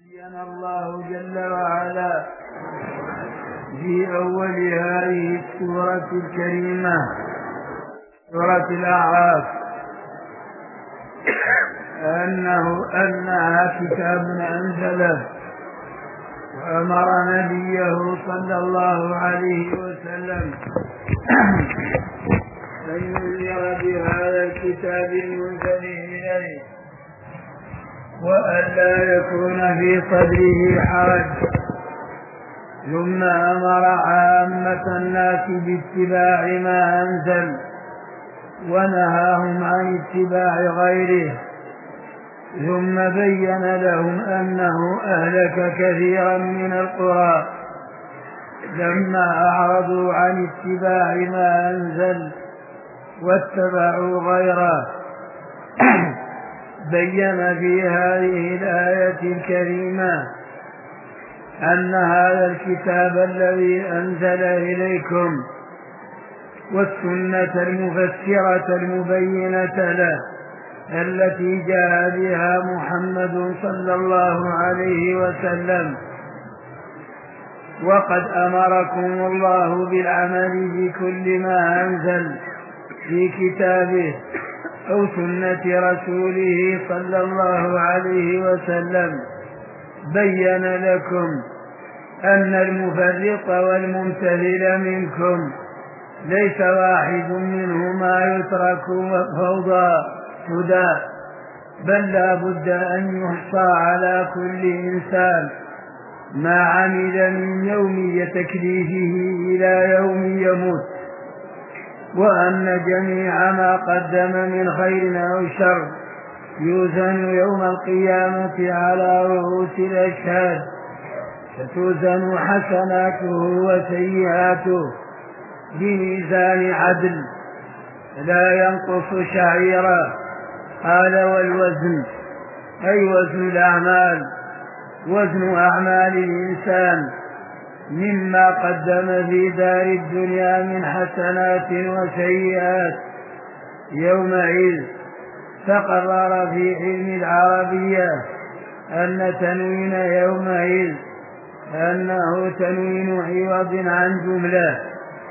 بين الله جل وعلا في أول هذه السورة الكريمة سورة الأعراف أنها كتاب أنزله وأمر نبيه صلى الله عليه وسلم أن ينذر بهذا الكتاب المنزل إليه وألا يكون في صدره حرج. ثم أمر عامة الناس باتباع ما أنزل ونهاهم عن اتباع غيره، ثم بين لهم أنه أهلك كثيرا من القرى لما أعرضوا عن اتباع ما أنزل واتبعوا غيره. بين في هذه الآية الكريمة أن هذا الكتاب الذي أنزل إليكم والسنة المفسرة المبينة له التي جاء بها محمد صلى الله عليه وسلم، وقد أمركم الله بالعمل بكل ما أنزل في كتابه أو سنة رسوله صلى الله عليه وسلم. بين لكم أن المفرط والممتثل منكم ليس واحد منهما يترك فوضى هدى، بل لا بد أن يحصى على كل إنسان ما عمل من يوم تكليفه إلى يوم يموت، وأن جميع ما قدم من خير أو شر يوزن يوم القيامة على رؤوس الأشهاد، فتوزن حسناته وسيئاته بميزان عدل لا ينقص شعيرا. قال والوزن أي وزن الأعمال، وزن أعمال الإنسان مما قدم في دار الدنيا من حسنات وسيئات. يومئذ تقرر في علم العربية أن تنوين يومئذ أنه تنوين عوض عن جملة،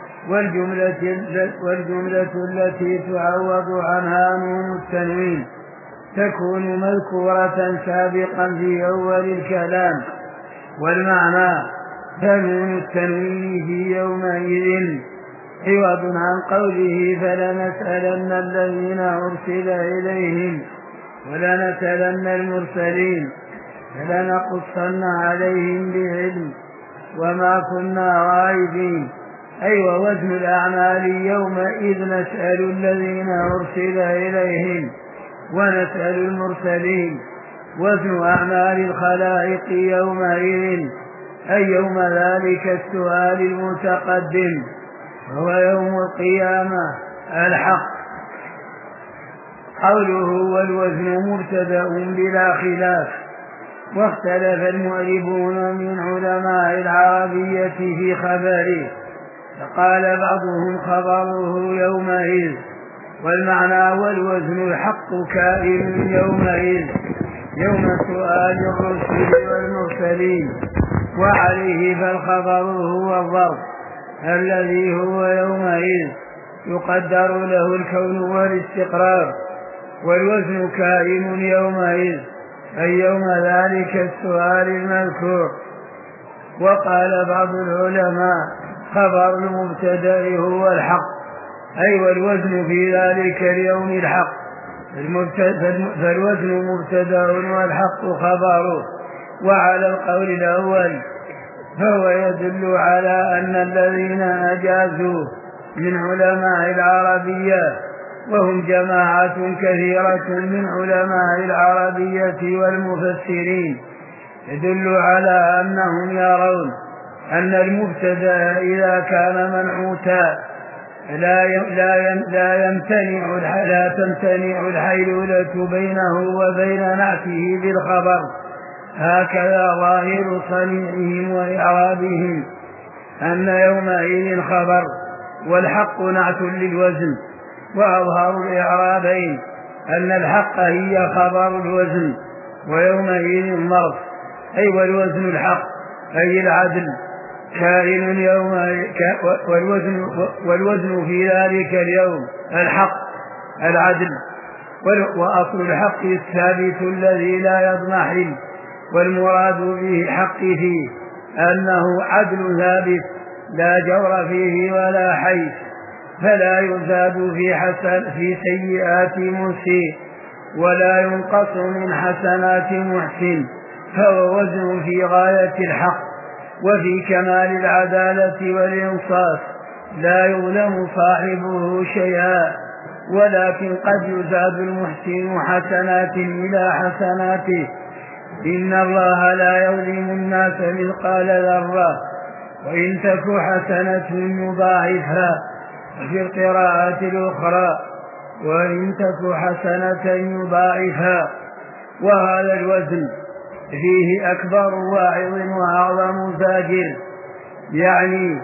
والجملة التي تعوض عنها نون التنوين تكون مذكورة سابقا في أول الكلام، والمعنى فنون التنوين في يومئذ عوض عن قوله فلنسألن الذين أرسل إليهم ولنسألن المرسلين فلنقصن عليهم بعلم وما كنا غائبين. أي ووزن الأعمال يومئذ نسأل الذين أرسل إليهم ونسأل المرسلين. وزن أعمال الخلائق يومئذ أي يوم ذلك السؤال المتقدم هو يوم القيامة الحق. قوله والوزن مبتدأ بلا خلاف، واختلف المؤلفون من علماء العربية في خبره، فقال بعضهم خبره يومئذ، والمعنى والوزن الحق كائن يومئذ يوم سؤال الرسل والمرسلين، وعليه فالخبر هو الظرف الذي هو يومئذ يقدر له الكون والاستقرار، والوزن كائن يومئذ أي يوم ذلك السؤال المذكور. وقال بعض العلماء خبر المبتدأ هو الحق، أي والوزن في ذلك اليوم الحق، فالوزن مبتدأ والحق خبره. وعلى القول الأول فهو يدل على أن الذين أجازوا من علماء العربية، وهم جماعة كثيرة من علماء العربية والمفسرين، يدل على أنهم يرون أن المبتدأ إذا كان منعوتا لا تمتنع الحيلولة بينه وبين نعته بالخبر، هكذا ظاهر صنيعهم وإعرابهم أن يومئذ خبر والحق نعت للوزن. وأظهر الإعرابين أن الحق هي خبر الوزن ويومئذ مرض، أي والوزن الحق أي العدل كائن يوم والوزن في ذلك اليوم الحق العدل. وأصل الحق الثابت الذي لا يضمحل، والمراد به حق فيه أنه عدل ثابت لا جور فيه ولا حيث، فلا يزاد في سيئات مسيء ولا ينقص من حسنات محسن، فهو وزن في غاية الحق وفي كمال العدالة والإنصاف، لا يظلم صاحبه شيئا، ولكن قد يزاد المحسن حسنات إلى حسناته. إن الله لا يظلم الناس مثقال ذرة وإن تك حسنة يضاعفها، وفي القراءة الأخرى وإن تك حسنة يضاعفها. وهذا الوزن فيه أكبر واعظ وأعظم زاجر، يعني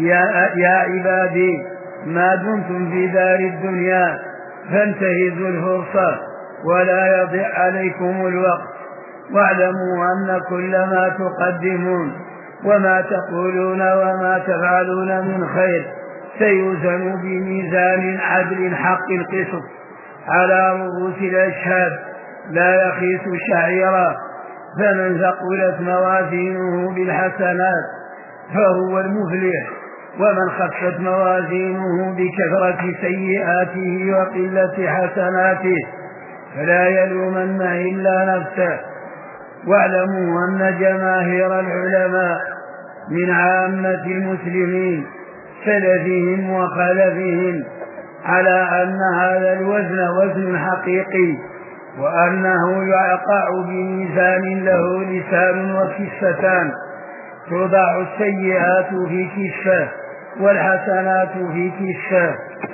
يا عبادي ما دمتم في دار الدنيا فانتهزوا الفرصة ولا يضيع عليكم الوقت، واعلموا أن كل ما تقدمون وما تقولون وما تفعلون من خير سيوزن بميزان عدل حق القسط على رؤوس الأشهاد لا يخيس شعيرا، فمن ثقلت موازينه بالحسنات فهو المفلح، ومن خفت موازينه بكثرة سيئاته وقلة حسناته فلا يلومن إلا نفسه. واعلموا أن جماهير العلماء من عامة المسلمين سلفهم وخلفهم على أن هذا الوزن وزن حقيقي، وأنه يقع بميزان له لسان وكفتان، توضع السيئات في كفة والحسنات في كفة،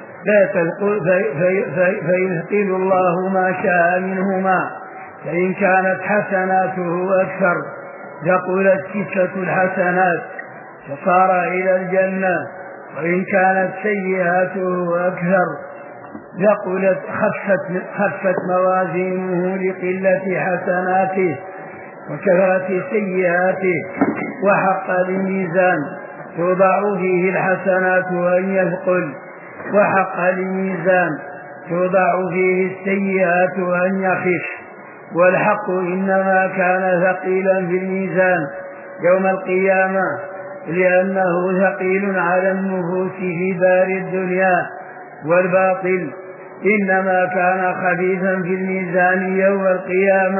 فيثقل الله ما شاء منهما، فإن كانت حسناته أكثر ثقلت كفة الحسنات فصار إلى الجنة، وإن كانت سيئاته أكثر خفت موازينه لقلة حسناته وكثرة سيئاته، وحق الميزان توضع فيه الحسنات أن يثقل، وحق الميزان توضع فيه السيئات أن يخف. والحق إنما كان ثقيلا في الميزان يوم القيامة لأنه ثقيل على النفوس في دار الدنيا، والباطل إنما كان خفيفا في الميزان يوم القيامة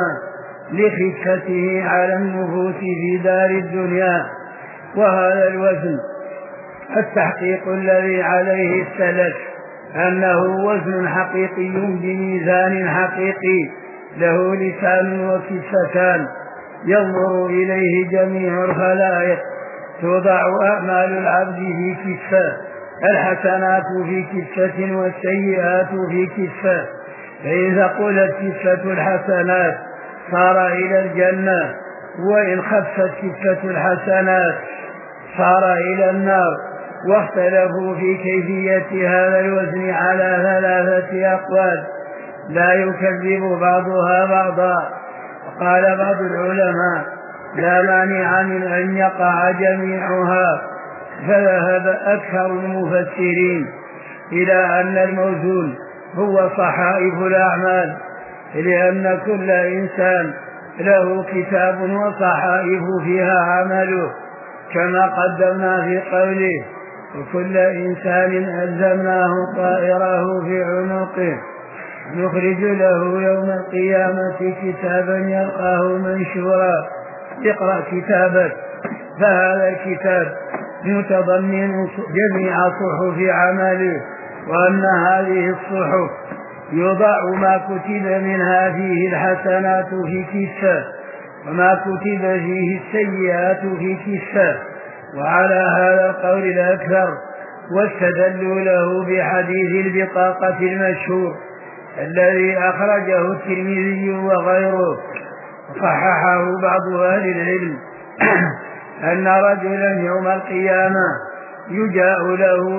لخفته على النفوس في دار الدنيا. وهذا الوزن التحقيق الذي عليه السلف أنه وزن حقيقي بميزان حقيقي له لسان وكفتان ينظر إليه جميع الخلائق، توضع أعمال العبد في كفة، الحسنات في كفة والسيئات في كفة، فإن ثقلت كفة الحسنات صار إلى الجنة، وإن خفت كفة الحسنات صار إلى النار. واختلفوا في كيفية هذا الوزن على 3 أقوال لا يكذب بعضها بعضا. وقال بعض العلماء لا مانع من أن يقع جميعها، فذهب أكثر المفسرين إلى أن الموزون هو صحائف الأعمال، لأن كل إنسان له كتاب وصحائف فيها عمله، كما قدمنا في قوله وكل إنسان ألزمناه طائره في عنقه نخرج له يوم القيامة كتابا يلقاه منشورا اقرأ كتابك. فهذا الكتاب متضمن جميع صحف عمله، وأن هذه الصحف يوضع ما كتب منها فيه الحسنات في كفة وما كتب فيه السيئات في كفة. وعلى هذا القول الأكثر واستدلوا له بحديث البطاقة المشهور الذي أخرجه الترمذي وغيره، وصححه بعض أهل العلم أن رجلا يوم القيامة يجاء له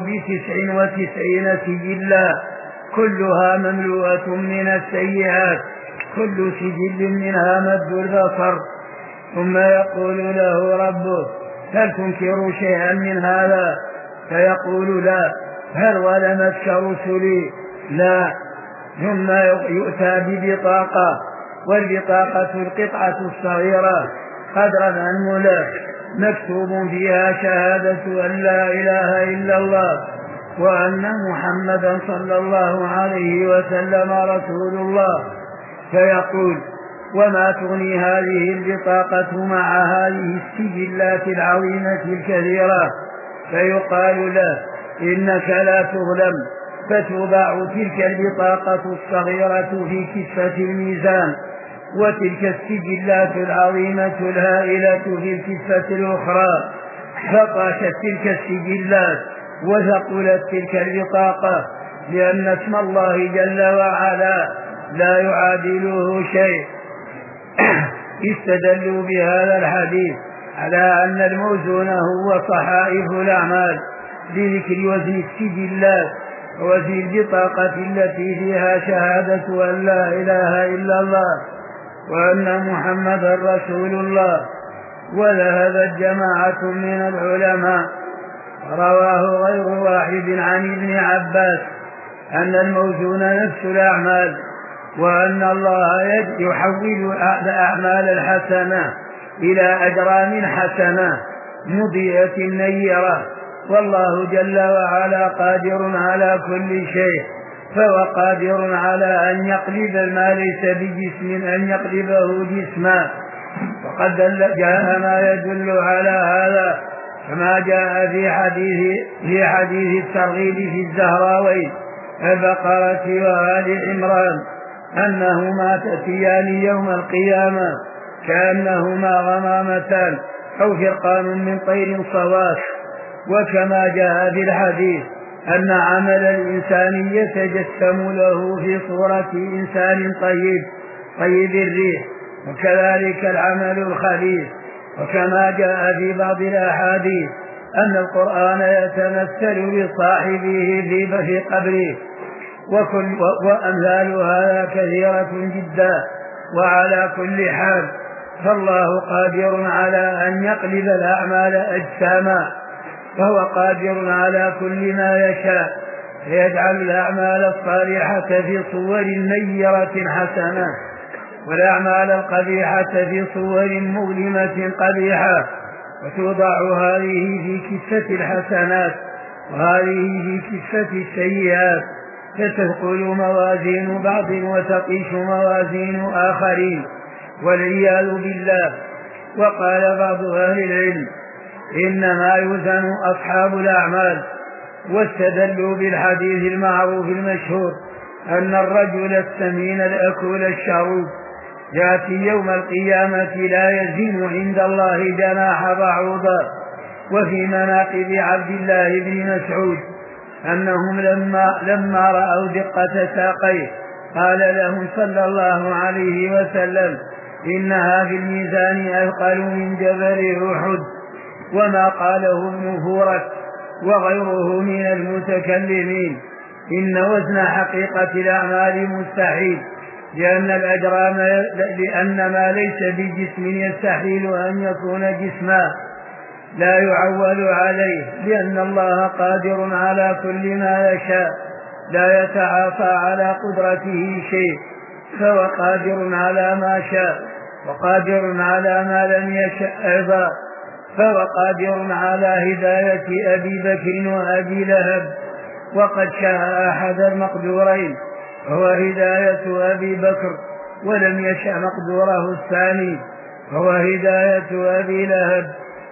99 سجلا كلها مملوءة من السيئات، كل سجل منها مد البصر، ثم يقول له ربه هل تنكر شيئا من هذا؟ فيقول لا. هل ظلمتك رسلي؟ لا. ثم يؤتى ببطاقة، والبطاقة القطعة الصغيرة قدر الأنملة مكتوب فيها شهادة أن لا إله إلا الله وأن محمدا صلى الله عليه وسلم رسول الله. فيقول وما تغني هذه البطاقة مع هذه السجلات العظيمة الكثيرة؟ فيقال له إنك لا تظلم. فتوضع تلك البطاقة الصغيرة في كفة الميزان، وتلك السجلات العظيمة الهائلة في الكفة الأخرى. فطاشت تلك السجلات وثقلت تلك البطاقة، لأن اسم الله جل وعلا لا يعادله شيء. استدلوا بهذا الحديث على أن الموزون هو صحائف الأعمال بذكر وزن السجلات ووزن البطاقة التي فيها شهادة أن لا إله إلا الله وأن محمدا رسول الله. وذهبت جماعة من العلماء رواه غير واحد عن ابن عباس أن الموزون نفس الأعمال، وأن الله يحول الأعمال الحسنة إلى أجرام حسنة مضيئة نيرة، والله جل وعلا قادر على كل شيء، فهو قادر على أن يقلب ما ليس بجسم أن يقلبه جسما. وقد جاء ما يدل على هذا كما جاء في حديث الترغيب في الزهراوين البقرة وآل عمران أنهما تأتيان يوم القيامة كأنهما غمامتان أو فرقان من طير صواف. وكما جاء في الحديث أن عمل الإنسان يتجسم له في صورة إنسان طيب الريح، وكذلك العمل الخبيث. وكما جاء في بعض الأحاديث أن القرآن يتمثل بصاحبه في قبره، وأمثال هذا كثيرة جدا. وعلى كل حال فالله قادر على أن يقلب الأعمال أجساما، فهو قادر على كل ما يشاء، فيجعل الأعمال الصالحة في صور نيرة حسنة، والأعمال القبيحة في صور مظلمة قبيحة، وتوضع هذه في كفة الحسنات وهذه في كفة السيئات، فتثقل موازين بعض وتطيش موازين آخرين، والعياذ بالله. وقال بعض أهل العلم إنما يوزن أصحاب الأعمال، واستدلوا بالحديث المعروف المشهور أن الرجل السمين الأكل الشروب يأتي يوم القيامة لا يزن عند الله جناح بعوضة. وفي مناقب عبد الله بن مسعود أنهم لما رأوا دقة ساقيه قال لهم صلى الله عليه وسلم إنها في الميزان أثقل من جبل أحد. وما قاله ابن فورك وغيره من المتكلمين إن وزن حقيقة الأعمال مستحيل، لأن ما ليس بجسم يستحيل أن يكون جسما لا يعول عليه، لأن الله قادر على كل ما يشاء لا يتعافى على قدرته شيء، فهو قادر على ما شاء وقادر على ما لم يشأ أيضا. فهو قادر على هداية أبي بكر وأبي لهب، وقد شاء أحد المقدورين وهو هداية أبي بكر، ولم يشأ مقدوره الثاني وهو هداية أبي لهب.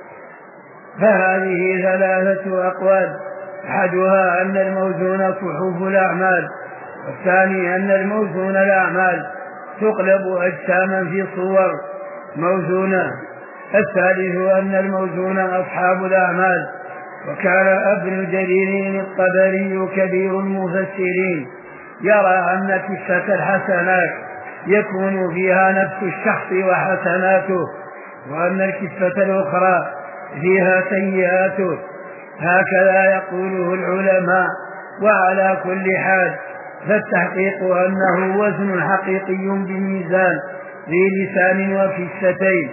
فهذه ثلاثة أقوال، أحدها أن الموزون صحف الأعمال، والثاني أن الموزون الأعمال تقلب أجساما في صور موزونة، الثالث أن الموزون أصحاب الأعمال. وكان ابن جرير الطبري كبير المفسرين يرى أن كفة الحسنات يكون فيها نفس الشخص وحسناته، وأن الكفة الأخرى فيها سيئاته، هكذا يقوله العلماء. وعلى كل حال فالتحقيق أنه وزن حقيقي بميزان ذي لسان وكفتين،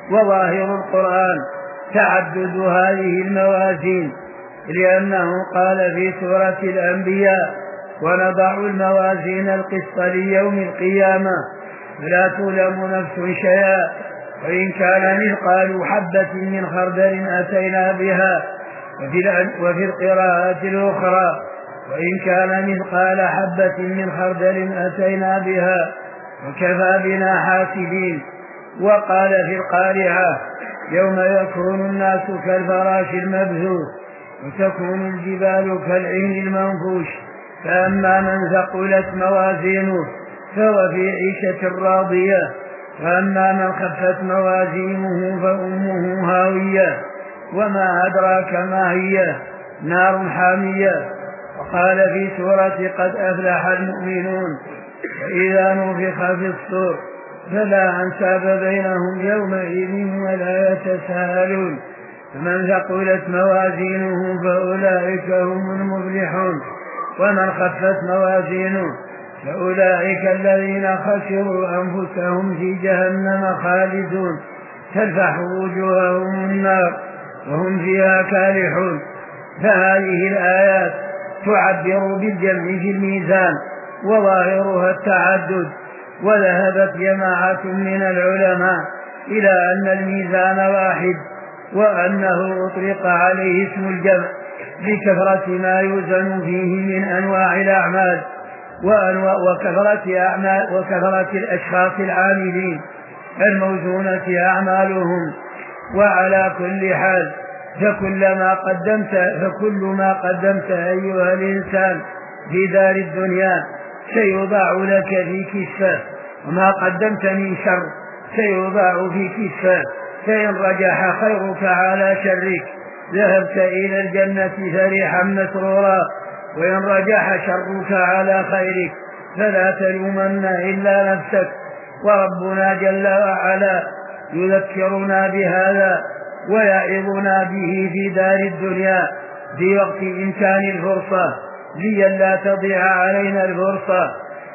وظاهر القرآن تعدد هذه الموازين، لأنه قال في سورة الأنبياء: ونضع الموازين القسط ليوم القيامة فلا تظلم نفس شيئا وإن كان مثقال حبة من خردل أتينا بها. وفي القراءة الأخرى: وإن كان مثقال حبة من خردل أتينا بها وكفى بنا حاسبين. وقال في القارعة: يوم يكون الناس كالفراش المبثوث وتكون الجبال كالعهن المنفوش، فأما من ثقلت موازينه فهو في عيشة راضية، وأما من خفت موازينه فأمه هاوية وما أدراك ما هي، نار حامية. وقال في سورة: قد أفلح المؤمنون فإذا نفخ في الصور فلا أنساب بينهم يومئذ ولا يتساءلون. فمن ثقلت موازينه فأولئك هم المفلحون، ومن خفت موازينه فأولئك الذين خسروا أنفسهم في جهنم خالدون تلفح وجوههم النار وهم فيها كالحون. فهذه الآيات تعبر بالجمع في الميزان وظاهرها التعدد. وذهبت جماعة من العلماء إلى أن الميزان واحد، وأنه أطلق عليه اسم الجمع لكثرة ما يوزن فيه من أنواع الأعمال وكثرة الأشخاص العاملين الموزونة أعمالهم. وعلى كل حال فكل ما قدمت أيها الإنسان في دار الدنيا سيوضع لك في كفة، وما قدمت من شر سيوضع في كفة، فإن رجح خيرك على شرك ذهبت إلى الجنة فرحا مسرورا، وإن رجح شرك على خيرك فلا تلومن إلا نفسك. وربنا جل وعلا يذكرنا بهذا ويعظنا به في دار الدنيا في وقت إمكان الفرصة لئلا تضيع علينا الفرصة،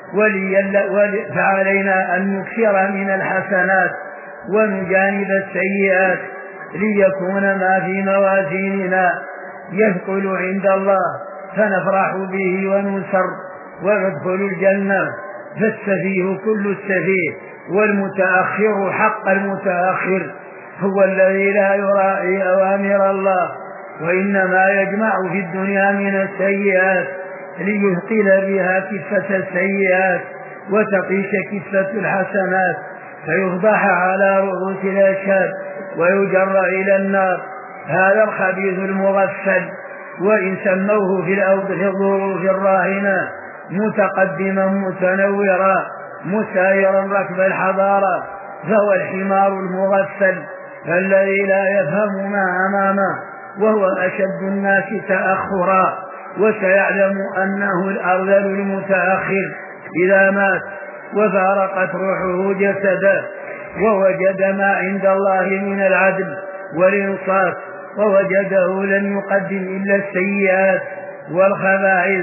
فعلينا أن نكثر من الحسنات ونجانب السيئات ليكون ما في موازيننا يثقل عند الله فنفرح به وننصر وندخل الجنة. فالسفيه كل السفيه والمتأخر حق المتأخر هو الذي لا يراعي أوامر الله، وإنما يجمع في الدنيا من السيئات ليثقل بها كفة السيئات وتقيش كفة الحسنات، فيفضح على رؤوس الأشهاد ويجر إلى النار. هذا الخبيث المغفل، وإن سموه في الظروف الراهنة متقدما متنورا مسايرا ركب الحضارة، فهو الحمار المغفل الذي لا يفهم ما أمامه، وهو أشد الناس تأخرا، وسيعلم أنه الأرذل المتأخر إذا مات وفارقت روحه جسده ووجد ما عند الله من العدل والإنصاف، ووجده لم يقدم إلا السيئات والخبائث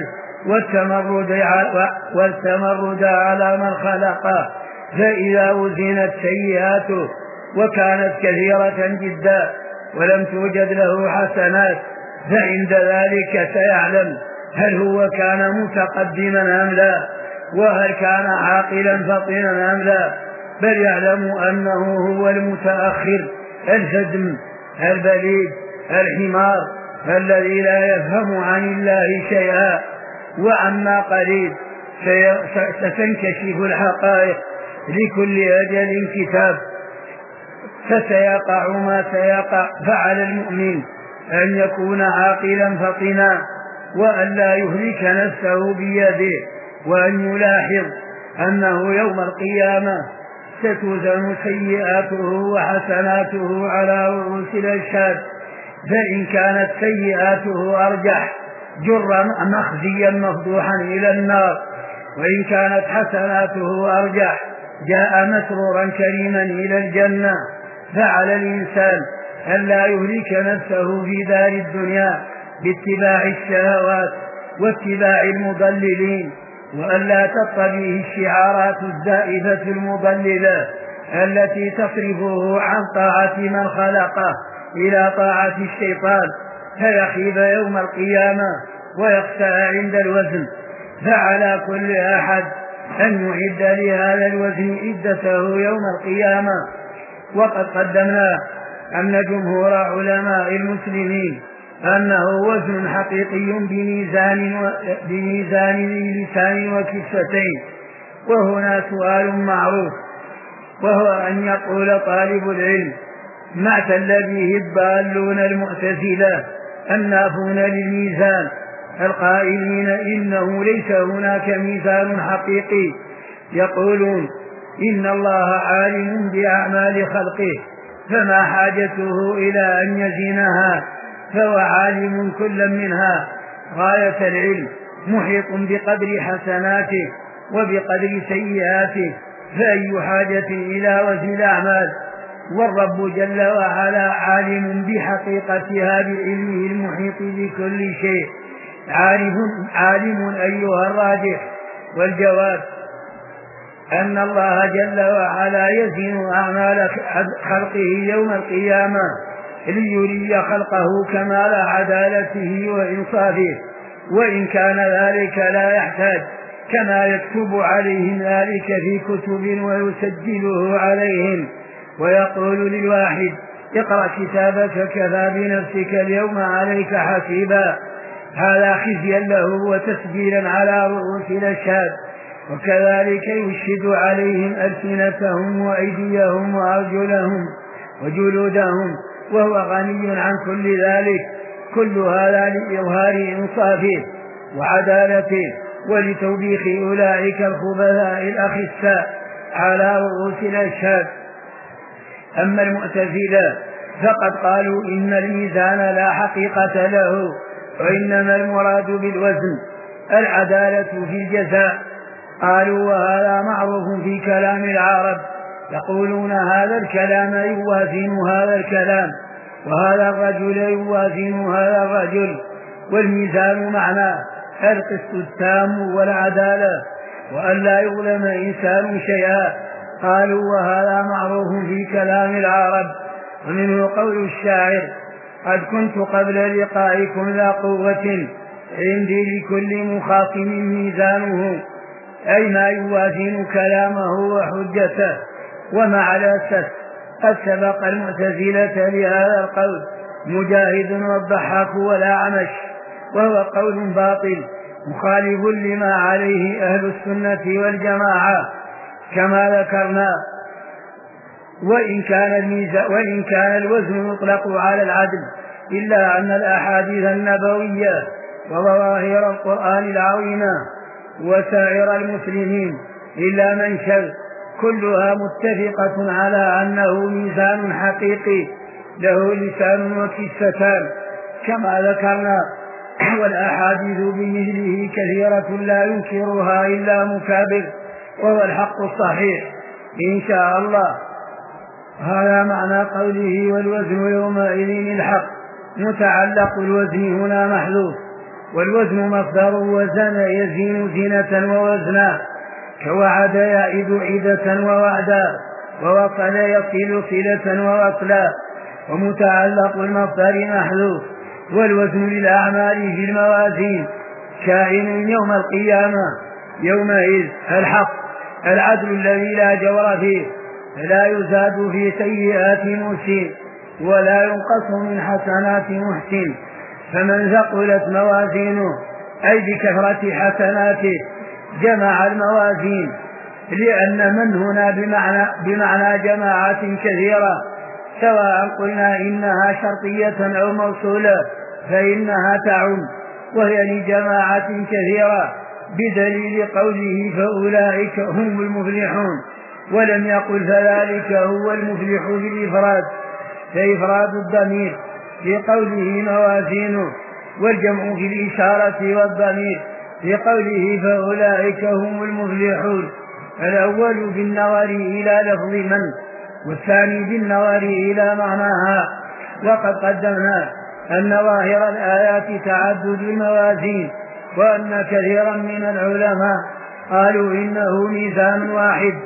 والتمرد على من خلقه. فإذا وزنت سيئاته وكانت كثيرة جدا ولم توجد له حسنات فعند ذلك سيعلم هل هو كان متقدما أم لا، وهل كان عاقلا فطنا أم لا، بل يعلم أنه هو المتأخر الهدم البليد الحمار الذي لا يفهم عن الله شيئا. وعما قليل ستنكشف الحقائق لكل أجل كتاب، فسيقع ما سيقع. فعلى المؤمن أن يكون عاقلا فطنا وأن لا يهلك نفسه بيده، وأن يلاحظ أنه يوم القيامة ستوزن سيئاته وحسناته على رؤوس الأشهاد، فإن كانت سيئاته أرجح جر مخزيا مفضوحا إلى النار، وإن كانت حسناته أرجح جاء مسرورا كريما إلى الجنة. فعلى الإنسان أن لا يهلك نفسه في دار الدنيا باتباع الشهوات واتباع المضللين، وأن لا تطبيه الشعارات الزائفة المضللة التي تصرفه عن طاعة من خلقه إلى طاعة الشيطان فيخيب يوم القيامة ويخسأ عند الوزن. فعلى كل أحد أن يعد لهذا الوزن عدته يوم القيامة. وقد قدمنا أن جمهور علماء المسلمين أنه وزن حقيقي بميزان لسان وكفتين. وهنا سؤال معروف، وهو أن يقول طالب العلم: ما اعتل به الضالون المعتزلة النافون للميزان القائلين إنه ليس هناك ميزان حقيقي، يقولون إن الله عالم بأعمال خلقه فما حاجته إلى أن يزينها، فهو عالم كل منها غاية العلم، محيط بقدر حسناته وبقدر سيئاته، فأي حاجة إلى وزن الأعمال؟ والرب جل وعلا عالم بحقيقتها بعلمه المحيط بكل شيء، عالم أيها الراجح. والجواب أن الله جل وعلا يزين أعمال خلقه يوم القيامة ليري خلقه كمال عدالته وإنصافه، وإن كان ذلك لا يحتاج، كما يكتب عليهم ذلك في كتب ويسجله عليهم، ويقول للواحد: اقرأ كتابك كفى بنفسك اليوم عليك حسيبا. هذا خزيا له وتسجيلا على رؤوس الأشهاد. وكذلك يشهد عليهم ألسنتهم وأيديهم وأرجلهم وجلودهم، وهو غني عن كل ذلك. كل هذا لإظهار إنصافه وعدالته ولتوبيخ أولئك الخبثاء الأخساء على رؤوس الأشهاد. أما المعتزلة فقد قالوا إن الميزان لا حقيقة له، وإنما المراد بالوزن العدالة في الجزاء. قالوا وهذا معروف في كلام العرب، يقولون هذا الكلام يوازن هذا الكلام، وهذا الرجل يوازن هذا الرجل. والميزان معناه القسط التام والعدالة، وأن لا يظلم إنسان شيئا. قالوا وهذا معروف في كلام العرب. ومنه قول الشاعر: قد كنت قبل لقائكم ذا قوة عندي لكل مخاصم ميزانه، أي ما يوازن كلامه وحجته. ومع الأسف قد سبق المعتزلة لهذا القول مجاهد والضحاك والأعمش، وهو قول باطل مخالف لما عليه أهل السنة والجماعة كما ذكرنا. وإن كان الوزن يطلق على العدل، إلا أن الأحاديث النبوية وظواهر القرآن العظيمة وسائر المسلمين إلا من شذ كلها متفقة على أنه ميزان حقيقي له لسان وكفتان كما ذكرنا. والأحاديث بمثله كثيرة لا ينكرها إلا مكابر، وهو الحق الصحيح إن شاء الله. هذا معنى قوله والوزن يومئذ الحق. متعلق الوزن هنا محذوف، والوزن مصدر وزن يزين زينة ووزنا، كوعد يعد عدة ووعدا، ووصل يصل صلة ووصلا. ومتعلق المصدر محذوف. والوزن للأعمال في الموازين كائن يوم القيامة يومئذ الحق العدل الذي لا جور فيه، لا يزاد في سيئات مسيء ولا ينقص من حسنات محسن. فمن ثقلت موازينه أي بكثرة حسناته جمع الموازين، لأن من هنا بمعنى جماعات كثيرة، سواء قلنا إنها شرطية أو موصولة فإنها تعم، وهي لجماعات كثيرة بدليل قوله فأولئك هم المفلحون، ولم يقل فذلك هو المفلح بالإفراد، فإفراد الضمير في قوله موازينه، والجمع في الإشارة والضمير في قوله فأولئك هم المفلحون. الأول بالنظر إلى لفظ من، والثاني بالنظر إلى معناها. وقد قدمنا أن ظاهر الآيات تعدد الموازين، وأن كثيرا من العلماء قالوا إنه ميزان واحد،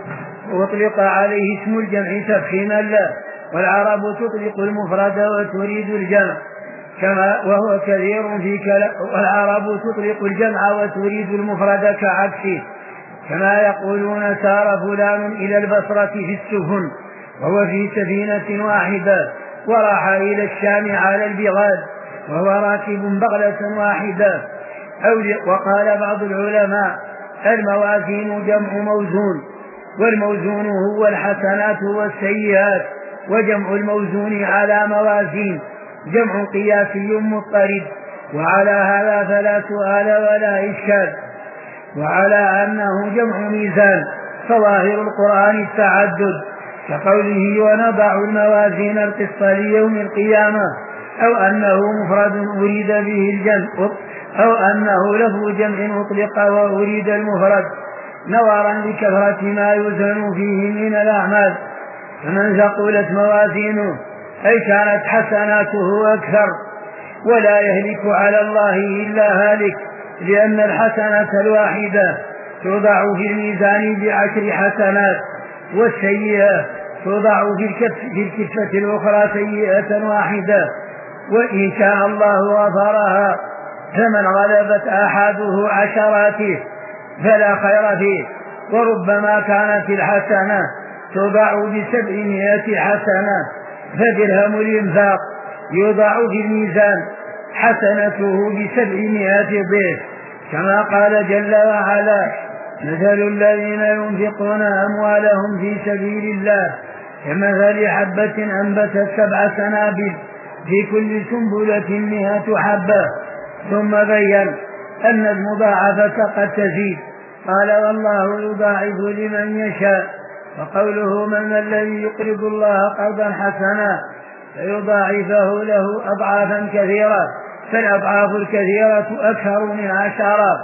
وأطلق عليه اسم الجمع تفخيما له، والعرب تطلق المفرد وتريد الجمع وهو كثير في كلام، والعرب تطلق الجمع وتريد المفرد كعكسه، كما يقولون سار فلان إلى البصرة في السفن وهو في سفينة واحدة، وراح إلى الشام على البغاد وهو راكب بغلة واحدة. وقال بعض العلماء الموازين جمع موزون، والموزون هو الحسنات والسيئات، وجمع الموزون على موازين جمع قياسي مضطرد، وعلى هذا فلا سؤال ولا إشكال. وعلى أنه جمع ميزان فظاهر القرآن التعدد، كقوله ونضع الموازين القسط ليوم القيامة، أو أنه مفرد أريد به الجمع، أو أنه لفظ جمع أطلق وأريد المفرد، نظرا لكثرة ما يوزن فيه من الأعمال. فمن ثقلت موازينه أي كانت حسناته أكثر، ولا يهلك على الله إلا هالك، لأن الحسنة الواحدة توضع في الميزان ب10 حسنات، والسيئة توضع في الكفة الأخرى سيئة واحدة، وإن شاء الله غفرها. فمن غلبت آحاده عشراته فلا خير فيه. وربما كانت الحسنة توضع ب700 حسنة، فدرهم الإنفاق يوضع في الميزان حسنته ب700 ضعف، كما قال جل وعلا مثل الذين ينفقون أموالهم في سبيل الله كمثل حبة أنبتت 7 سنابل في كل سنبلة 100 حبة. ثم بين أن المضاعفة قد تزيد، قال والله يضاعف لمن يشاء. وقوله من الذي يقرض الله قرضا حسنا فيضاعفه له أضعافا كثيرة، فالأضعاف الكثيرة أكثر من 10.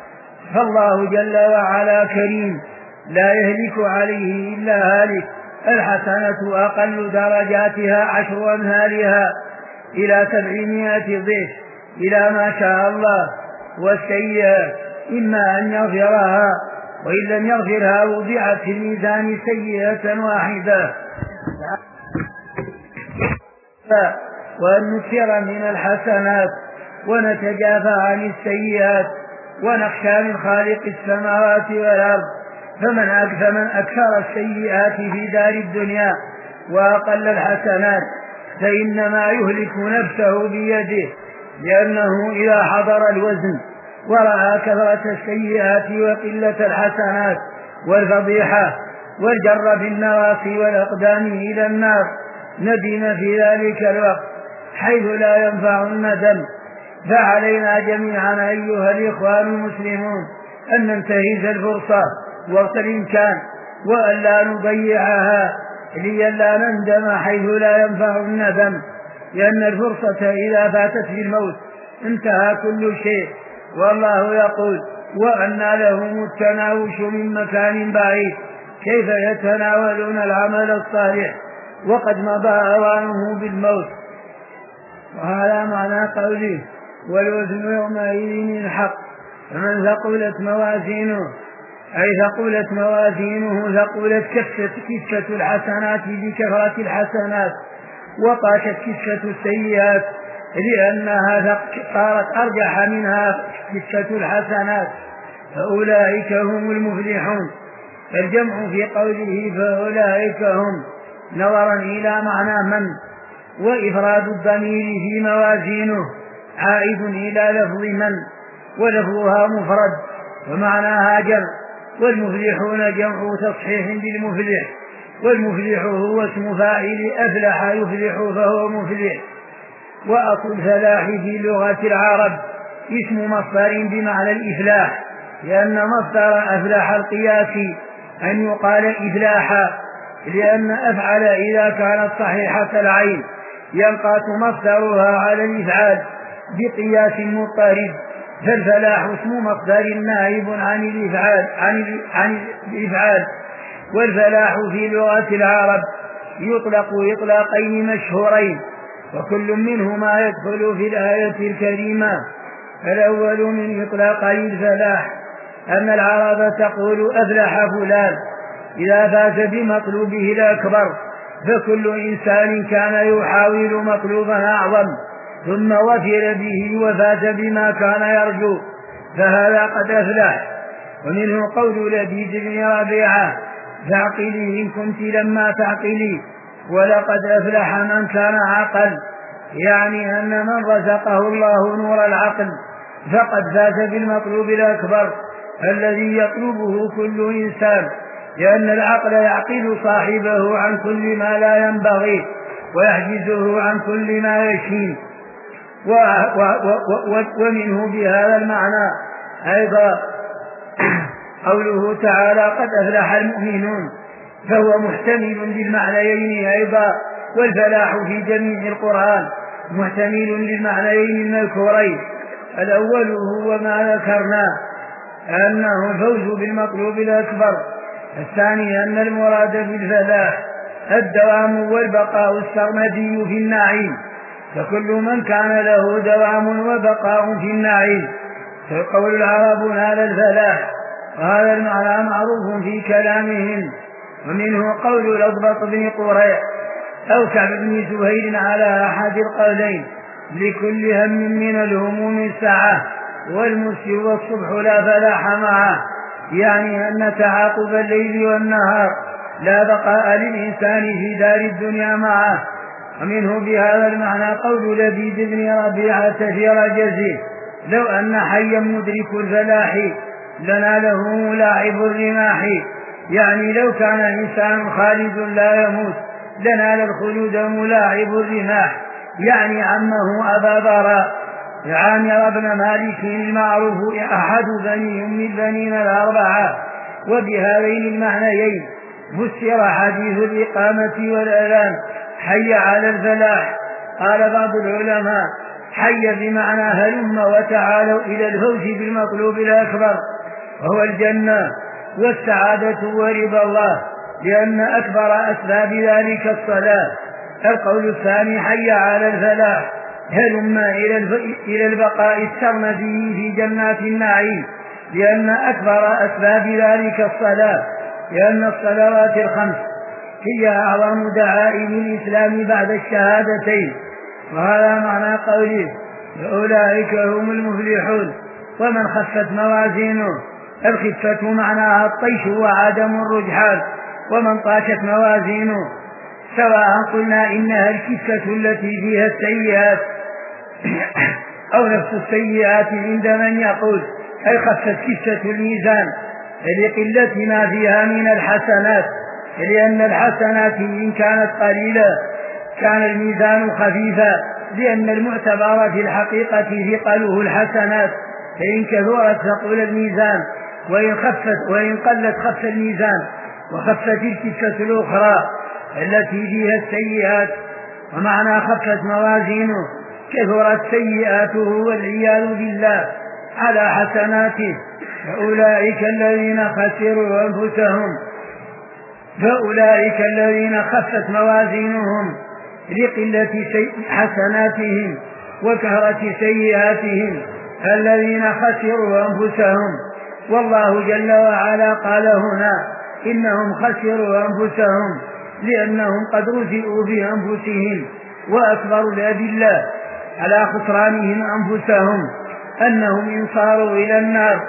فالله جل وعلا كريم لا يهلك عليه إلا هالك. الحسنة أقل درجاتها 10 أمثالها إلى 700 ضعف إلى ما شاء الله. والسيئة إما أن يغفرها، وإن لم يغفرها وضعت في الميزان سيئة واحدة. وأن نكثر من الحسنات ونتجافى عن السيئات، ونخشى من خالق السماوات والأرض. فمن أكثر السيئات في دار الدنيا وأقل الحسنات فإنما يهلك نفسه بيده، لأنه إذا حضر الوزن ورأى كثرة السيئات وقلة الحسنات والفضيحة والجر في النواصي والأقدام إلى النار ندم في ذلك الوقت حيث لا ينفع الندم. فعلينا جميعا أيها الإخوان المسلمون أن ننتهز الفرصة وقت الإمكان وأن لا نضيعها لئلا نندم حيث لا ينفع الندم، لأن الفرصة إذا فاتت بالموت انتهى كل شيء. والله يقول وأنى لهم التناوش من مكان بعيد كيف يتناولون العمل الصالح وقد مضى أوانه بالموت. وهذا معنى قوله والوزن يومئذ الحق. فمن ثقلت موازينه أي ثقلت موازينه ثقلت كفة الحسنات بكثرة الحسنات، وطاشت كفة السيئات لأنها صارت أرجح منها كفة الحسنات، فأولئك هم المفلحون. الجمع في قوله فأولئك هم نظرا إلى معنى من، وإفراد الضمير في موازينه عائد إلى لفظ من، ولفظها مفرد ومعناها جمع. والمفلحون جمع تصحيح بالمفلح، والمفلح هو اسم فاعل أفلح يفلح فهو مفلح. وأصل فلاح في لغة العرب اسم مصدر بمعنى الإفلاح، لأن مصدر أفلح القياسي أن يقال إفلاحا، لأن أفعل إذا كانت صحيحة العين ينقاط مصدرها على الإفعال بقياس مضطرد، فالفلاح اسم مصدر نائب عن الإفعال. والفلاح في لغة العرب يطلق إطلاقين مشهورين، وكل منهما يدخل في الآية الكريمة. الأول من إطلاقي الفلاح أن العرب تقول أفلح فلان، إذا فاز بمطلوبه الأكبر، فكل إنسان كان يحاول مطلوبا أعظم ثم وفر به وفاز بما كان يرجو فهذا قد أفلح. ومنه قول لبيد بن ربيعة: فاعقلي إن كنت لما تعقلي، ولقد أفلح من كان عقل، يعني أن من رزقه الله نور العقل فقد فاز بالمطلوب الأكبر الذي يطلبه كل إنسان، لأن العقل يعقل صاحبه عن كل ما لا ينبغي ويحجزه عن كل ما يشين. ومنه بهذا المعنى أيضا قوله تعالى: قد أفلح المؤمنون، فهو محتمل للمعنيين أيضا، والفلاح في جميع القرآن محتمل للمعنيين المذكورين. الأول هو ما ذكرنا أنه الفوز بالمطلوب الأكبر، الثاني أن المراد بالفلاح الدوام والبقاء السرمدي في النعيم، فكل من كان له دوام وبقاء في النعيم فقول العرب نال الفلاح، وهذا المعنى معروف في كلامهم. ومنه قول الأضبط بن قريع أو كعب بن زهير على أحد القولين: لكل هم من الهموم ساعة والمسي والصبح لا فلاح معه، يعني أن تعاقب الليل والنهار لا بقاء للإنسان في دار الدنيا معه. ومنه بهذا المعنى قول لبيد بن ربيعة في رجزه: لو أن حيا مدرك الفلاح لناله ملاعب الرماح، يعني لو كان إنسان خالد لا يموت لنال الخلود ملاعب الرماح، يعني عمه أبا براء عامر بن مالك المعروف أحد بني أم البنين الأربعة. وبهذين المعنيين فسر حديث الإقامة والأذان: حي على الفلاح. قال بعض العلماء: حي بمعنى هلم وتعالوا إلى الفوز بالمطلوب الأكبر وهو الجنة والسعادة ورضا الله، لأن أكبر أسباب ذلك الصلاة. القول الثاني: حي على الفلاح هلم إلى البقاء السرمدي في جنات النعيم، لأن أكبر أسباب ذلك الصلاة، لأن الصلوات الخمس هي أعظم دعائم الإسلام بعد الشهادتين. وهذا معنى قوله: فأولئك هم المفلحون. ومن خفت موازينه، الخفة معناها الطيش وعدم الرجحان، ومن طاشت موازينه سواء قلنا إنها الكفة التي فيها السيئات أو نفس السيئات عند من يقول أي خفت كفة الميزان لقلة ما فيها من الحسنات، لأن الحسنات إن كانت قليلة كان الميزان خفيفا، لأن المعتبر في الحقيقة ثقله الحسنات، فإن كثرت ثقل الميزان وإن قلت خف الميزان وخفت الكفة الأخرى التي فيها السيئات. ومعنى خفت موازينه كثرت سيئاته والعياذ بالله على حسناته. فأولئك الذين خفت موازينهم لقلة حسناتهم وكثرة سيئاتهم الذين خسروا أنفسهم. والله جل وعلا قال هنا: إنهم خسروا أنفسهم، لأنهم قد رزقوا بأنفسهم. وأكبر الأدلة على خسرانهم أنفسهم أنهم إن صاروا إلى النار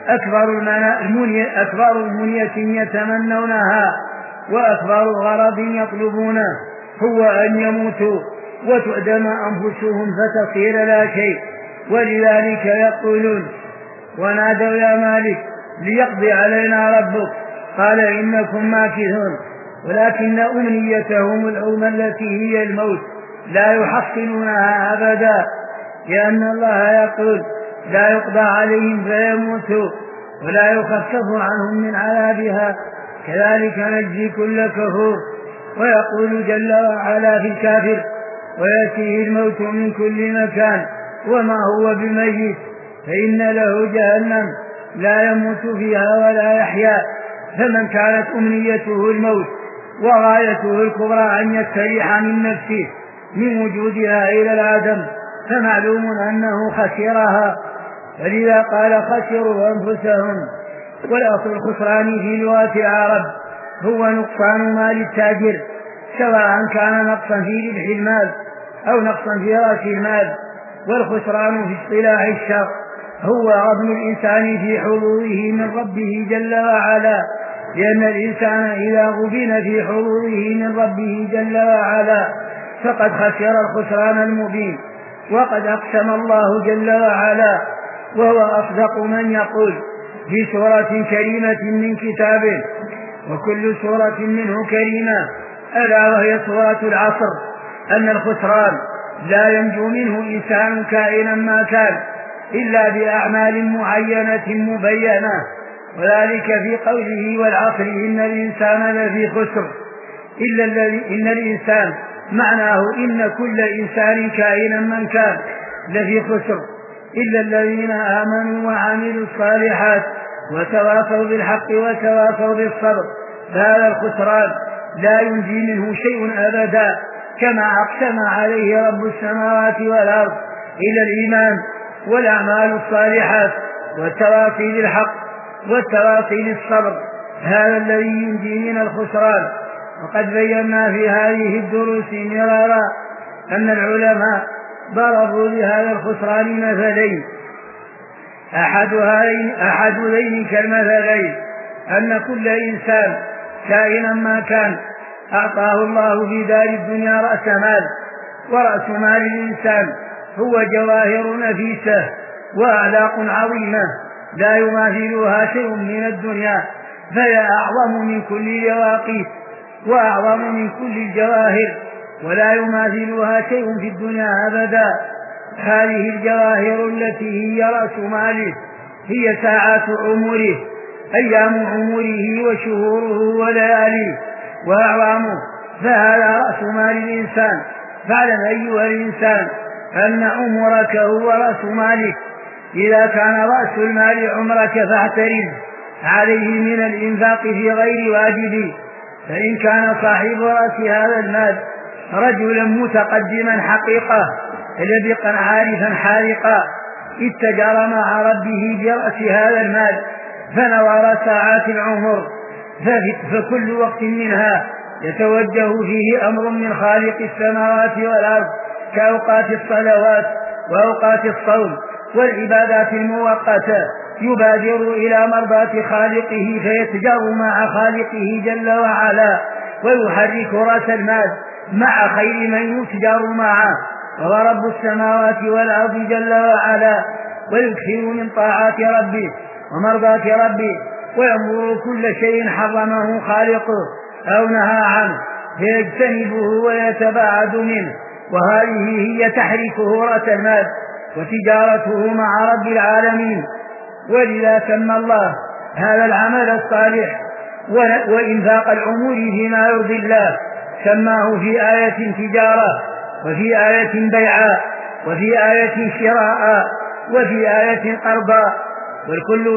أكبر المنية يتمنونها وأكبر غرض يطلبونه هو أن يموتوا وتؤدم أنفسهم فتصير لا شيء. ولذلك يقولون: ونادوا يا مالك ليقضي علينا ربك، قال إنكم ماكثون. ولكن أمنيتهم الأمة التي هي الموت لا يحصلونها أبدا، لأن الله يقول: لا يقضى عليهم فيموتوا ولا يخفف عنهم من عذابها كذلك نجزي كل كفور. ويقول جل وعلا في الكافر: ويأتيه الموت من كل مكان وما هو بميت فإن له جهنم لا يموت فيها ولا يحيا. فمن كانت أمنيته الموت وغايته الكبرى أن يستريح من نفسه من وجودها إلى العدم فمعلوم أنه خسرها، فلذا قال: خسروا أنفسهم. والأصل الخسران في لغة العرب هو نقصان مال التاجر، سواء كان نقصا في ربح المال أو نقصا في رأس المال. والخسران في اصطلاح الشرع هو غبن الإنسان في حظوظه من ربه جل وعلا، لأن الإنسان إذا غبن في حظوظه من ربه جل وعلا فقد خسر الخسران المبين. وقد أقسم الله جل وعلا وهو أصدق من يقول في سورة كريمة من كتابه: وكل سورة منه كريمة، ألا وهي سورة العصر، أن الخسران لا ينجو منه إنسان كائنا ما كان إلا بأعمال معينة مبينة، وذلك في قوله: والعصر إن الإنسان لفي خسر. إن الإنسان معناه إن كل إنسان كائنا من كان لفي خسر إلا الذين آمنوا وعملوا الصالحات وتواصوا بالحق وتواصوا بالصبر. فهذا الخسران لا ينجي منه شيء أبدا، كما أقسم عليه رب السماوات والأرض، إلى الإيمان والأعمال الصالحات والتواصي بالحق والتواصي بالصبر، هذا الذي ينجي من الخسران. وقد بينا في هذه الدروس مرارا أن العلماء ضربوا لهذا الخسران مثلين، أحد ذلك المثلين أن كل إنسان كائنا ما كان أعطاه الله في دار الدنيا رأس مال، ورأس مال الإنسان هو جواهر نفيسة وأعلاق عظيمة لا يماثلها شيء من الدنيا، فهي أعظم من كل اليواقيت وأعظم من كل الجواهر، ولا يماثلها شيء في الدنيا أبدا. هذه الجواهر التي هي رأس ماله هي ساعات عمره، أيام عمره وشهوره ولياليه وأعوامه، فهذا رأس مال الإنسان. فاعلم أيها الإنسان أن عمرك هو رأس مالك. إذا كان رأس المال عمرك فاحترز عليه من الإنفاق في غير واجب. فإن كان صاحب رأس هذا المال رجلا متقدما حقيقة لبقا عارفا حارقا اتجر مع ربه برأس هذا المال فنور ساعات العمر، فكل وقت منها يتوجه فيه أمر من خالق السماوات والأرض، كأوقات الصلوات وأوقات الصوم والعبادات المؤقتة، يبادر إلى مرضاة خالقه فيتجر مع خالقه جل وعلا، ويحرك رأس المال مع خير من يتجر معه وهو رب السماوات والأرض جل وعلا، ويكثر من طاعات ربه ومرضاة ربه، ويأمر كل شيء حرمه خالقه أو نهى عنه فيجتنبه ويتباعد منه. وهذه هي تحركه رأس المال وتجارته مع رب العالمين. ولذا سمى الله هذا العمل الصالح وإنفاق العمر فيما يرضي الله سماه في آية تجارة، وفي آية بيعا، وفي آية شراء، وفي آية قرضا، والكل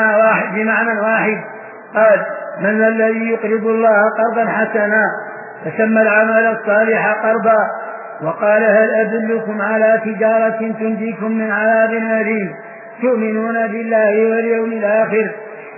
بمعنى واحد. قال: من الذي يقرض الله قرضا حسنا، فسمى العمل الصالح قرضا. وقال: هل أدلكم على تجارة تنجيكم من عذاب أليم، تؤمنون بالله واليوم الآخر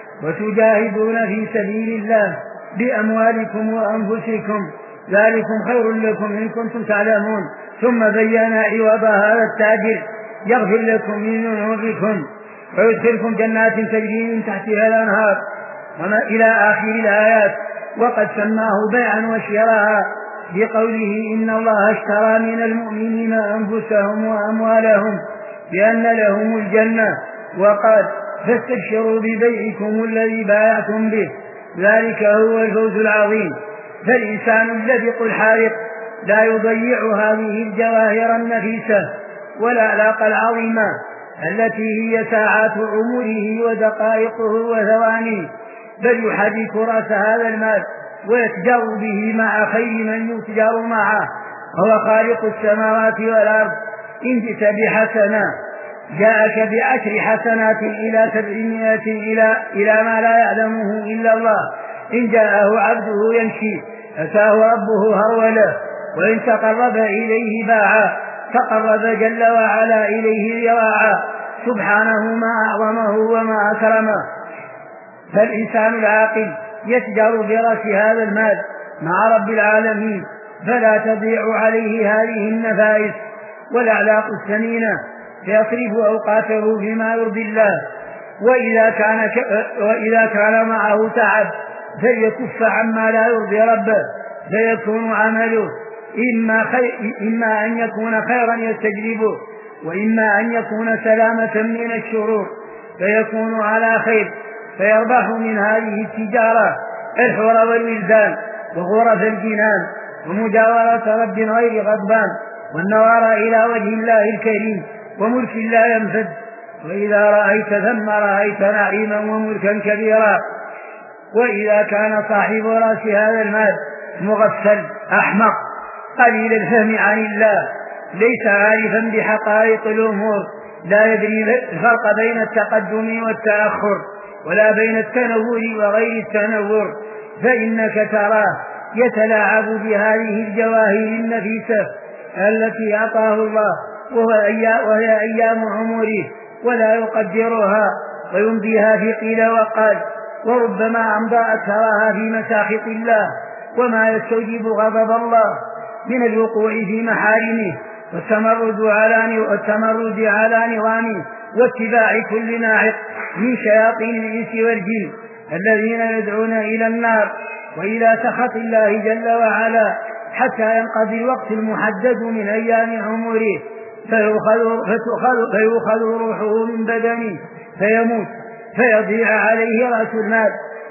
وتجاهدون في سبيل الله بأموالكم وأنفسكم، ذلكم خير لكم إن كنتم تعلمون. ثم بين عوض هذا التاجر: يغفر لكم من ذنوبكم ويدخلكم جنات تجري من تحتها الأنهار، وما إلى آخر الآيات. وقد سماه بيعا وشراء بقوله: إن الله اشترى من المؤمنين أنفسهم وأموالهم بأن لهم الجنة، وقال: فاستبشروا ببيعكم الذي بايعتم به، ذلك هو الفوز العظيم. فالإنسان اللبق الحارق لا يضيع هذه الجواهر النفيسة والأعلاق العظيمة التي هي ساعات عمره ودقائقه وثوانيه، بل يحرك رأس هذا المال ويتجر به مع خير من يتجر معه، هو خالق السماوات والأرض. إن جئت بحسنة جاءك بعشر حسنات إلى 700 إلى ما لا يعلمه إلا الله. إن جاءه عبده يمشي أتاه ربه هروله، وإن تقرب إليه باعا تقرب جل وعلا إليه ذراعا، سبحانه ما أعظمه وما أكرمه. فالإنسان العاقل يشجر برأس هذا المال مع رب العالمين، فلا تضيع عليه هذه النفائس والأعلاق الثمينة، فيصرف أوقاته فيما يرضي الله. وإذا كان معه تعب فليكف عما لا يرضي ربه، فيكون عمله إما أن يكون خيرا يستجلبه، وإما أن يكون سلامة من الشرور فيكون على خير، فيربح من هذه التجارة الحور والولدان وغرف الجنان ومجاورة رب غير غضبان، والنظر إلى وجه الله الكريم وملك لا ينفد. وإذا رأيت ثم رأيت نعيما وملكا كبيرا. وإذا كان صاحب رأس هذا المال مغفل أحمق قليل الفهم عن الله، ليس عارفا بحقائق الأمور، لا يدري الفرق بين التقدم والتأخر ولا بين التنور وغير التنور، فإنك تراه يتلاعب بهذه الجواهر النفيسة التي أعطاه الله وهي أيام عمره، ولا يقدرها ويمضيها في قيل وقال، وربما أمضى أكثرها في مساخط الله وما يستوجب غضب الله من الوقوع في محارمه والتمرد على نظامه واتباع كل ناعق من شياطين الإنس والجن الذين يدعون إلى النار وإلى سخط الله جل وعلا، حتى ينقضي الوقت المحدد من أيام عمره فيؤخذ روحه من بدنه فيموت، فيضيع عليه رأس المال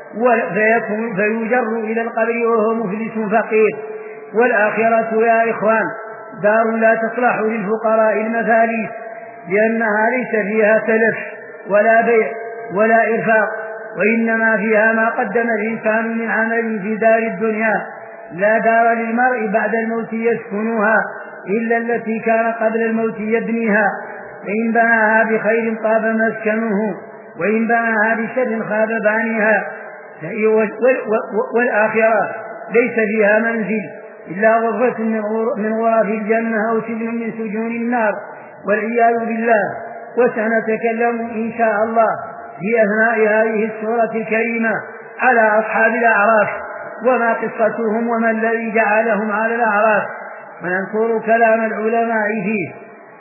فيجر إلى القبر وهو مفلس فقير. والآخرة يا إخوان دار لا تصلح للفقراء المفاليس، لأنها ليس فيها تلف ولا بيع ولا إرفاق، وإنما فيها ما قدم الإنسان من عمل في دار الدنيا. لا دار للمرء بعد الموت يسكنها إلا التي كان قبل الموت يبنيها، فإن بناها بخير طاب مسكنه، وإن بناها بشر خاب بانيها. والآخرة ليس فيها منزل إلا غرفة من غرف الجنة أو سجن من سجون النار والعياذ بالله. وسنتكلم إن شاء الله في أثناء هذه السورة الكريمة على أصحاب الأعراف وما قصتهم وما الذي جعلهم على الأعراف، وننصر كلام العلماء فيه.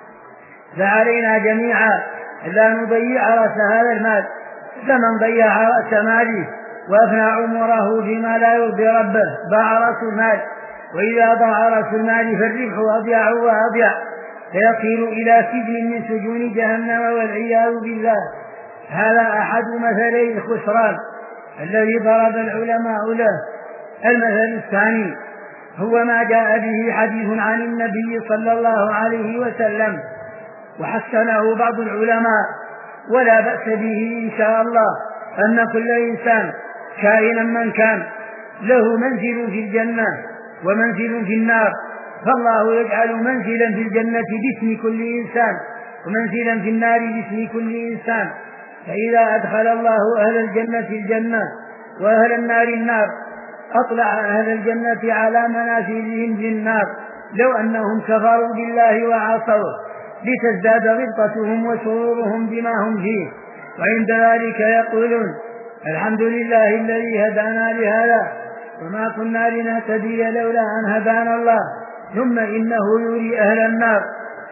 فعلينا جميعا لا نضيع رأس هذا المال، فمن ضيع رأس ماله وأفنى عمره فيما لا يرضي ربه ضاع رأس المال، وإذا ضاع رأس المال فالربح أضيع وأضيع، فيصير إلى سجن من سجون جهنم والعياذ بالله. هذا أحد مثلي الخسران الذي ضرب العلماء له. المثل الثاني هو ما جاء به حديث عن النبي صلى الله عليه وسلم وحسنه بعض العلماء، ولا بأس به إن شاء الله، أن كل إنسان كائنا من كان له منزل في الجنة ومنزل في النار، فالله يجعل منزلا في الجنة باسم كل إنسان ومنزلا في النار باسم كل إنسان. فإذا أدخل الله أهل الجنة الجنة وأهل النار النار أطلع أهل الجنة على منازلهم في النار لو أنهم كفروا بالله وعصوه، لتزداد غبطتهم وسرورهم بما هم فيه، وعند ذلك يقولون الحمد لله الذي هدانا لهذا وما كنا لنهتدي لولا أن هدانا الله. ثم إنه يري أهل النار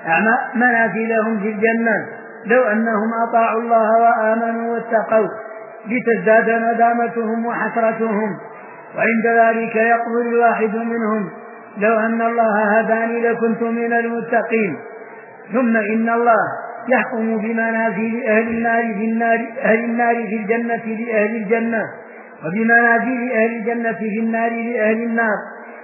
منازلهم في الجنة لو أنهم أطاعوا الله وآمنوا واتقوا، لتزداد ندامتهم وحسرتهم، وعند ذلك يقول الواحد منهم لو أن الله هداني لكنت من المتقين. ثم إن الله يحكم بمنازل أهل النار في الجنة لأهل الجنة، وبمنازل أهل الجنة في النار لأهل النار.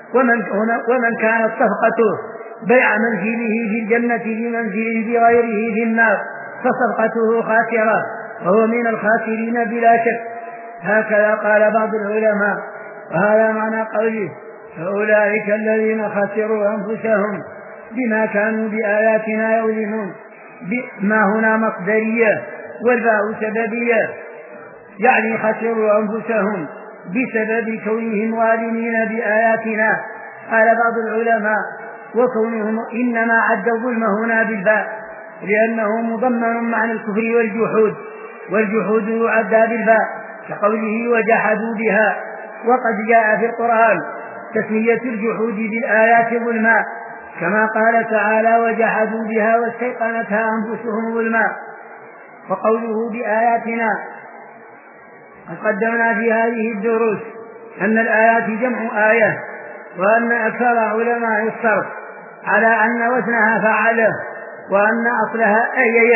ومن كانت صفقته بيع منزله في الجنة بمنزله بغيره في النار فصفقته خاسرة وهو من الخاسرين بلا شك. هكذا قال بعض العلماء، وهذا معنى قوله فأولئك الذين خسروا أنفسهم بما كانوا بآياتنا يظلمون. ما هنا مصدرية والباء سببية، يعني خسروا أنفسهم بسبب كونهم ظالمين بآياتنا. قال بعض العلماء وكونهم إنما عد الظلم هنا بالباء لأنه مضمن معنى الكفر والجحود، والجحود يعدى بالباء كقوله وجحدوا بها. وقد جاء في القرآن تسمية الجحود بالآيات ظلما، كما قال تعالى وجحدوا بها واستيقنتها أنفسهم ظلما. وقوله بآياتنا قد قدمنا في هذه الدروس أن الآيات جمع آية، وأن أكثر علماء الصرف على أن وزنها فعله، وأن أصلها أي